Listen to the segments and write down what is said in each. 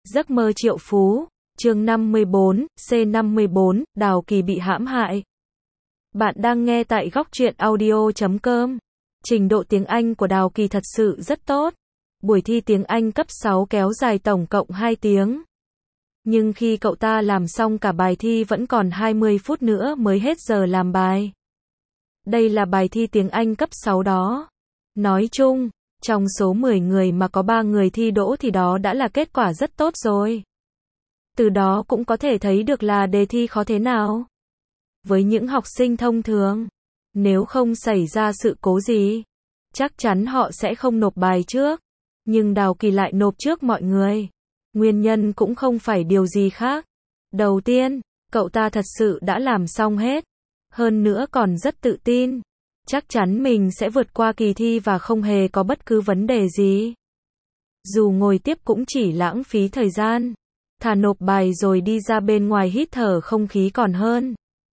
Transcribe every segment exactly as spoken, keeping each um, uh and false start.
Giấc mơ triệu phú, chương năm mươi bốn, C năm mươi bốn, Đào Kỳ bị hãm hại. Bạn đang nghe tại góc truyện audio chấm com. Trình độ tiếng Anh của Đào Kỳ thật sự rất tốt. Buổi thi tiếng Anh cấp sáu kéo dài tổng cộng hai tiếng. Nhưng khi cậu ta làm xong cả bài thi vẫn còn hai mươi phút nữa mới hết giờ làm bài. Đây là bài thi tiếng Anh cấp sáu đó. Nói chung, trong số mười người mà có ba người thi đỗ thì đó đã là kết quả rất tốt rồi. Từ đó cũng có thể thấy được là đề thi khó thế nào. Với những học sinh thông thường, nếu không xảy ra sự cố gì, chắc chắn họ sẽ không nộp bài trước. Nhưng Đào Kỳ lại nộp trước mọi người. Nguyên nhân cũng không phải điều gì khác. Đầu tiên, cậu ta thật sự đã làm xong hết. Hơn nữa còn rất tự tin. Chắc chắn mình sẽ vượt qua kỳ thi và không hề có bất cứ vấn đề gì. Dù ngồi tiếp cũng chỉ lãng phí thời gian. Thà nộp bài rồi đi ra bên ngoài hít thở không khí còn hơn.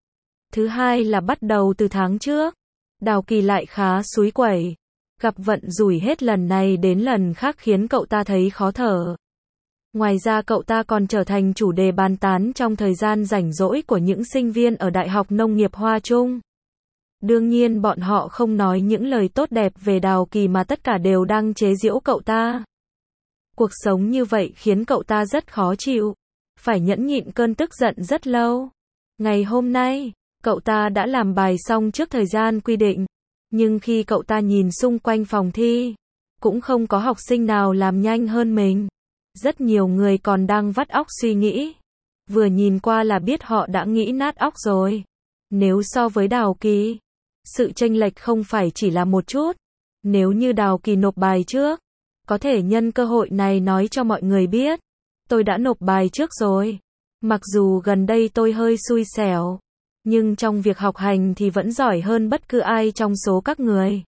Thứ hai là bắt đầu từ tháng trước, Đào Kỳ lại khá xúi quẩy. Gặp vận rủi hết lần này đến lần khác khiến cậu ta thấy khó thở. Ngoài ra cậu ta còn trở thành chủ đề bàn tán trong thời gian rảnh rỗi của những sinh viên ở Đại học Nông nghiệp Hoa Trung. Đương nhiên bọn họ không nói những lời tốt đẹp về Đào Kỳ mà tất cả đều đang chế giễu cậu ta. Cuộc sống như vậy khiến cậu ta rất khó chịu. Phải nhẫn nhịn cơn tức giận rất lâu. Ngày hôm nay, cậu ta đã làm bài xong trước thời gian quy định. Nhưng khi cậu ta nhìn xung quanh phòng thi, cũng không có học sinh nào làm nhanh hơn mình. Rất nhiều người còn đang vắt óc suy nghĩ. Vừa nhìn qua là biết họ đã nghĩ nát óc rồi. Nếu so với Đào Kỳ, sự chênh lệch không phải chỉ là một chút. Nếu như Đào Kỳ nộp bài trước, có thể nhân cơ hội này nói cho mọi người biết. Tôi đã nộp bài trước rồi. Mặc dù gần đây tôi hơi xui xẻo, nhưng trong việc học hành thì vẫn giỏi hơn bất cứ ai trong số các người.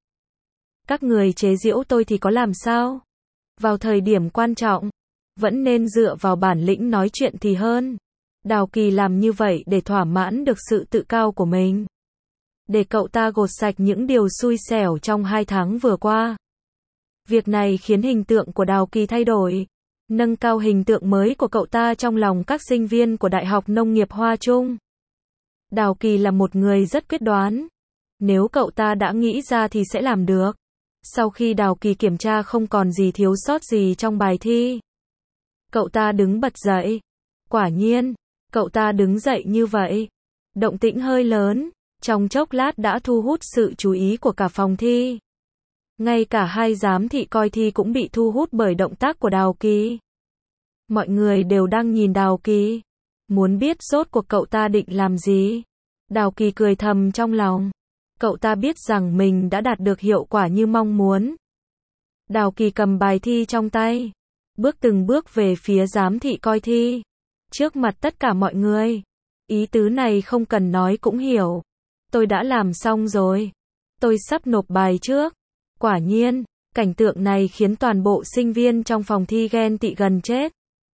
Các người chế giễu tôi thì có làm sao? Vào thời điểm quan trọng, vẫn nên dựa vào bản lĩnh nói chuyện thì hơn. Đào Kỳ làm như vậy để thỏa mãn được sự tự cao của mình. Để cậu ta gột sạch những điều xui xẻo trong hai tháng vừa qua. Việc này khiến hình tượng của Đào Kỳ thay đổi. Nâng cao hình tượng mới của cậu ta trong lòng các sinh viên của Đại học Nông nghiệp Hoa Trung. Đào Kỳ là một người rất quyết đoán. Nếu cậu ta đã nghĩ ra thì sẽ làm được. Sau khi Đào Kỳ kiểm tra không còn gì thiếu sót gì trong bài thi, cậu ta đứng bật dậy. Quả nhiên, cậu ta đứng dậy như vậy. Động tĩnh hơi lớn, trong chốc lát đã thu hút sự chú ý của cả phòng thi. Ngay cả hai giám thị coi thi cũng bị thu hút bởi động tác của Đào Kỳ. Mọi người đều đang nhìn Đào Kỳ, muốn biết rốt cuộc cậu ta định làm gì. Đào Kỳ cười thầm trong lòng. Cậu ta biết rằng mình đã đạt được hiệu quả như mong muốn. Đào Kỳ cầm bài thi trong tay, bước từng bước về phía giám thị coi thi. Trước mặt tất cả mọi người. Ý tứ này không cần nói cũng hiểu. Tôi đã làm xong rồi. Tôi sắp nộp bài trước. Quả nhiên, cảnh tượng này khiến toàn bộ sinh viên trong phòng thi ghen tị gần chết.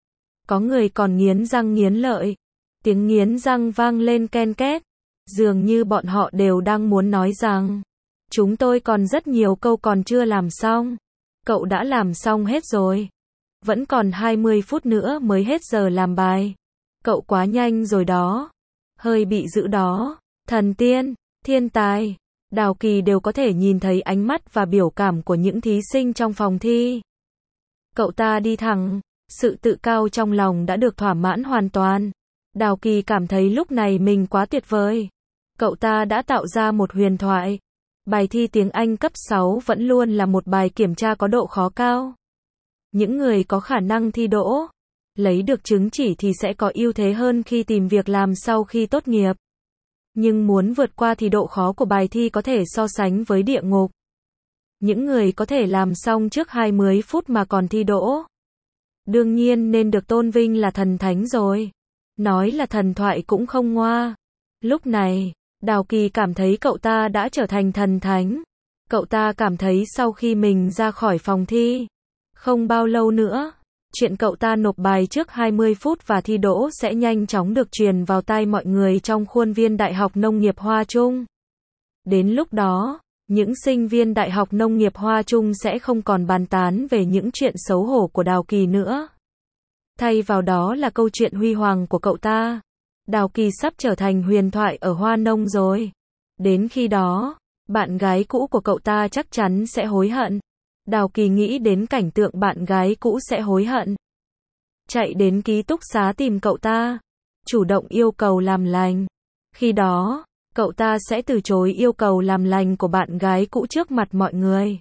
Có người còn nghiến răng nghiến lợi. Tiếng nghiến răng vang lên ken két. Dường như bọn họ đều đang muốn nói rằng, chúng tôi còn rất nhiều câu còn chưa làm xong. Cậu đã làm xong hết rồi. Vẫn còn hai mươi phút nữa mới hết giờ làm bài. Cậu quá nhanh rồi đó. Hơi bị dữ đó. Thần tiên, thiên tài. Đào Kỳ đều có thể nhìn thấy ánh mắt và biểu cảm của những thí sinh trong phòng thi. Cậu ta đi thẳng. Sự tự cao trong lòng đã được thỏa mãn hoàn toàn. Đào Kỳ cảm thấy lúc này mình quá tuyệt vời. Cậu ta đã tạo ra một huyền thoại. Bài thi tiếng Anh cấp sáu vẫn luôn là một bài kiểm tra có độ khó cao. Những người có khả năng thi đỗ, lấy được chứng chỉ thì sẽ có ưu thế hơn khi tìm việc làm sau khi tốt nghiệp. Nhưng muốn vượt qua thì độ khó của bài thi có thể so sánh với địa ngục. Những người có thể làm xong trước hai mươi phút mà còn thi đỗ, đương nhiên nên được tôn vinh là thần thánh rồi. Nói là thần thoại cũng không ngoa. Lúc này, Đào Kỳ cảm thấy cậu ta đã trở thành thần thánh. Cậu ta cảm thấy sau khi mình ra khỏi phòng thi, không bao lâu nữa, chuyện cậu ta nộp bài trước hai mươi phút và thi đỗ sẽ nhanh chóng được truyền vào tai mọi người trong khuôn viên Đại học Nông nghiệp Hoa Trung. Đến lúc đó, những sinh viên Đại học Nông nghiệp Hoa Trung sẽ không còn bàn tán về những chuyện xấu hổ của Đào Kỳ nữa. Thay vào đó là câu chuyện huy hoàng của cậu ta. Đào Kỳ sắp trở thành huyền thoại ở Hoa Nông rồi. Đến khi đó, bạn gái cũ của cậu ta chắc chắn sẽ hối hận. Đào Kỳ nghĩ đến cảnh tượng bạn gái cũ sẽ hối hận. Chạy đến ký túc xá tìm cậu ta, chủ động yêu cầu làm lành. Khi đó, cậu ta sẽ từ chối yêu cầu làm lành của bạn gái cũ trước mặt mọi người.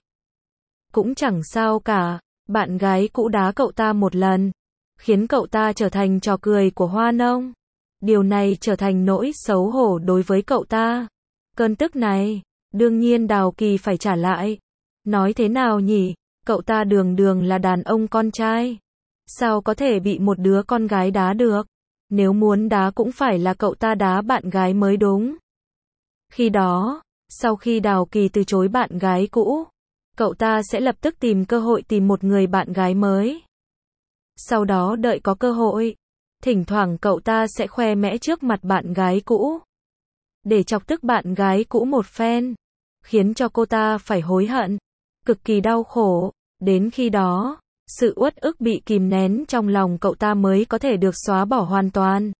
Cũng chẳng sao cả, bạn gái cũ đá cậu ta một lần, khiến cậu ta trở thành trò cười của Hoa Nông. Điều này trở thành nỗi xấu hổ đối với cậu ta. Cơn tức này, đương nhiên Đào Kỳ phải trả lại. Nói thế nào nhỉ, cậu ta đường đường là đàn ông con trai. Sao có thể bị một đứa con gái đá được? Nếu muốn đá cũng phải là cậu ta đá bạn gái mới đúng. Khi đó, sau khi Đào Kỳ từ chối bạn gái cũ, cậu ta sẽ lập tức tìm cơ hội tìm một người bạn gái mới. Sau đó đợi có cơ hội, thỉnh thoảng cậu ta sẽ khoe mẽ trước mặt bạn gái cũ, để chọc tức bạn gái cũ một phen, khiến cho cô ta phải hối hận, cực kỳ đau khổ. Đến khi đó, sự uất ức bị kìm nén trong lòng cậu ta mới có thể được xóa bỏ hoàn toàn.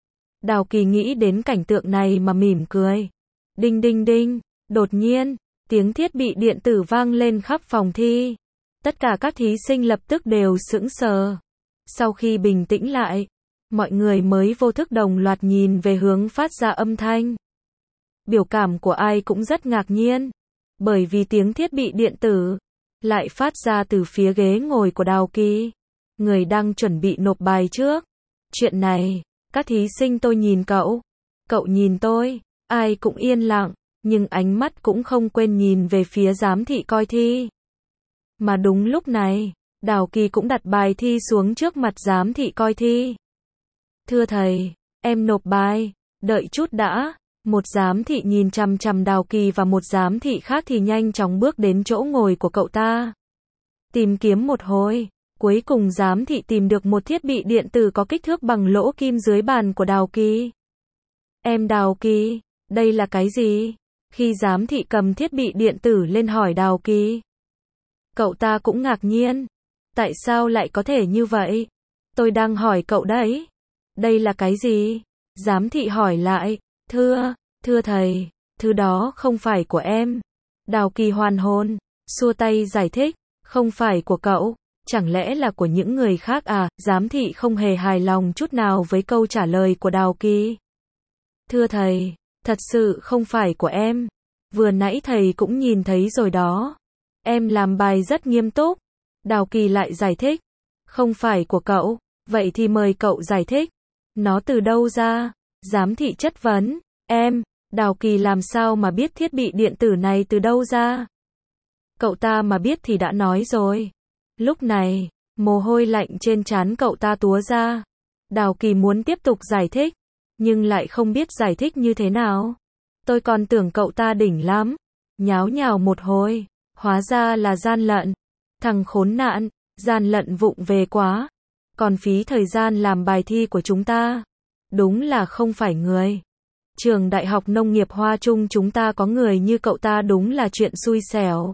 Đào Kỳ nghĩ đến cảnh tượng này mà mỉm cười. Đinh đinh đinh, đột nhiên, tiếng thiết bị điện tử vang lên khắp phòng thi. Tất cả các thí sinh lập tức đều sững sờ. Sau khi bình tĩnh lại, mọi người mới vô thức đồng loạt nhìn về hướng phát ra âm thanh. Biểu cảm của ai cũng rất ngạc nhiên, bởi vì tiếng thiết bị điện tử lại phát ra từ phía ghế ngồi của Đào Kỳ, người đang chuẩn bị nộp bài trước. Chuyện này, các thí sinh tôi nhìn cậu, cậu nhìn tôi, ai cũng yên lặng, nhưng ánh mắt cũng không quên nhìn về phía giám thị coi thi. Mà đúng lúc này, Đào Kỳ cũng đặt bài thi xuống trước mặt giám thị coi thi. Thưa thầy, em nộp bài, đợi chút đã. Một giám thị nhìn chằm chằm Đào Kỳ và một giám thị khác thì nhanh chóng bước đến chỗ ngồi của cậu ta. Tìm kiếm một hồi, cuối cùng giám thị tìm được một thiết bị điện tử có kích thước bằng lỗ kim dưới bàn của Đào Kỳ. Em Đào Kỳ, đây là cái gì? Khi giám thị cầm thiết bị điện tử lên hỏi Đào Kỳ, cậu ta cũng ngạc nhiên. Tại sao lại có thể như vậy? Tôi đang hỏi cậu đấy. Đây là cái gì? Giám thị hỏi lại. Thưa, thưa thầy, thứ đó không phải của em. Đào Kỳ hoàn hồn, xua tay giải thích, không phải của cậu, chẳng lẽ là của những người khác à? Giám thị không hề hài lòng chút nào với câu trả lời của Đào Kỳ. Thưa thầy, thật sự không phải của em. Vừa nãy thầy cũng nhìn thấy rồi đó. Em làm bài rất nghiêm túc. Đào Kỳ lại giải thích, không phải của cậu, vậy thì mời cậu giải thích. Nó từ đâu ra? Giám thị chất vấn, em, Đào Kỳ làm sao mà biết thiết bị điện tử này từ đâu ra? Cậu ta mà biết thì đã nói rồi. Lúc này, mồ hôi lạnh trên trán cậu ta túa ra. Đào Kỳ muốn tiếp tục giải thích, nhưng lại không biết giải thích như thế nào. Tôi còn tưởng cậu ta đỉnh lắm. Nháo nhào một hồi, hóa ra là gian lận. Thằng khốn nạn, gian lận vụng về quá. Còn phí thời gian làm bài thi của chúng ta. Đúng là không phải người. Trường Đại học Nông nghiệp Hoa Trung chúng ta có người như cậu ta đúng là chuyện xui xẻo.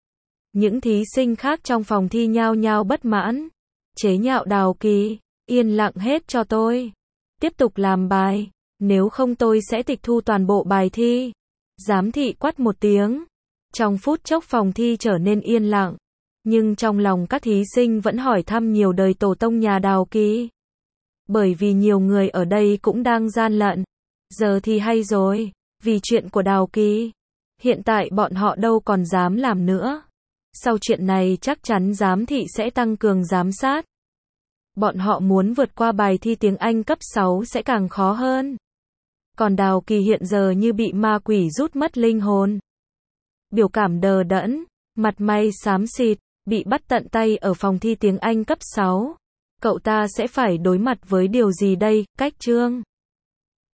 Những thí sinh khác trong phòng thi nhao nhao bất mãn. Chế nhạo Đào Kỳ, yên lặng hết cho tôi. Tiếp tục làm bài, nếu không tôi sẽ tịch thu toàn bộ bài thi. Giám thị quát một tiếng. Trong phút chốc phòng thi trở nên yên lặng. Nhưng trong lòng các thí sinh vẫn hỏi thăm nhiều đời tổ tông nhà Đào Kỳ. Bởi vì nhiều người ở đây cũng đang gian lận. Giờ thì hay rồi, vì chuyện của Đào Kỳ. Hiện tại bọn họ đâu còn dám làm nữa. Sau chuyện này chắc chắn giám thị sẽ tăng cường giám sát. Bọn họ muốn vượt qua bài thi tiếng Anh cấp sáu sẽ càng khó hơn. Còn Đào Kỳ hiện giờ như bị ma quỷ rút mất linh hồn. Biểu cảm đờ đẫn, mặt mày xám xịt, bị bắt tận tay ở phòng thi tiếng Anh cấp sáu. Cậu ta sẽ phải đối mặt với điều gì đây? Cách chương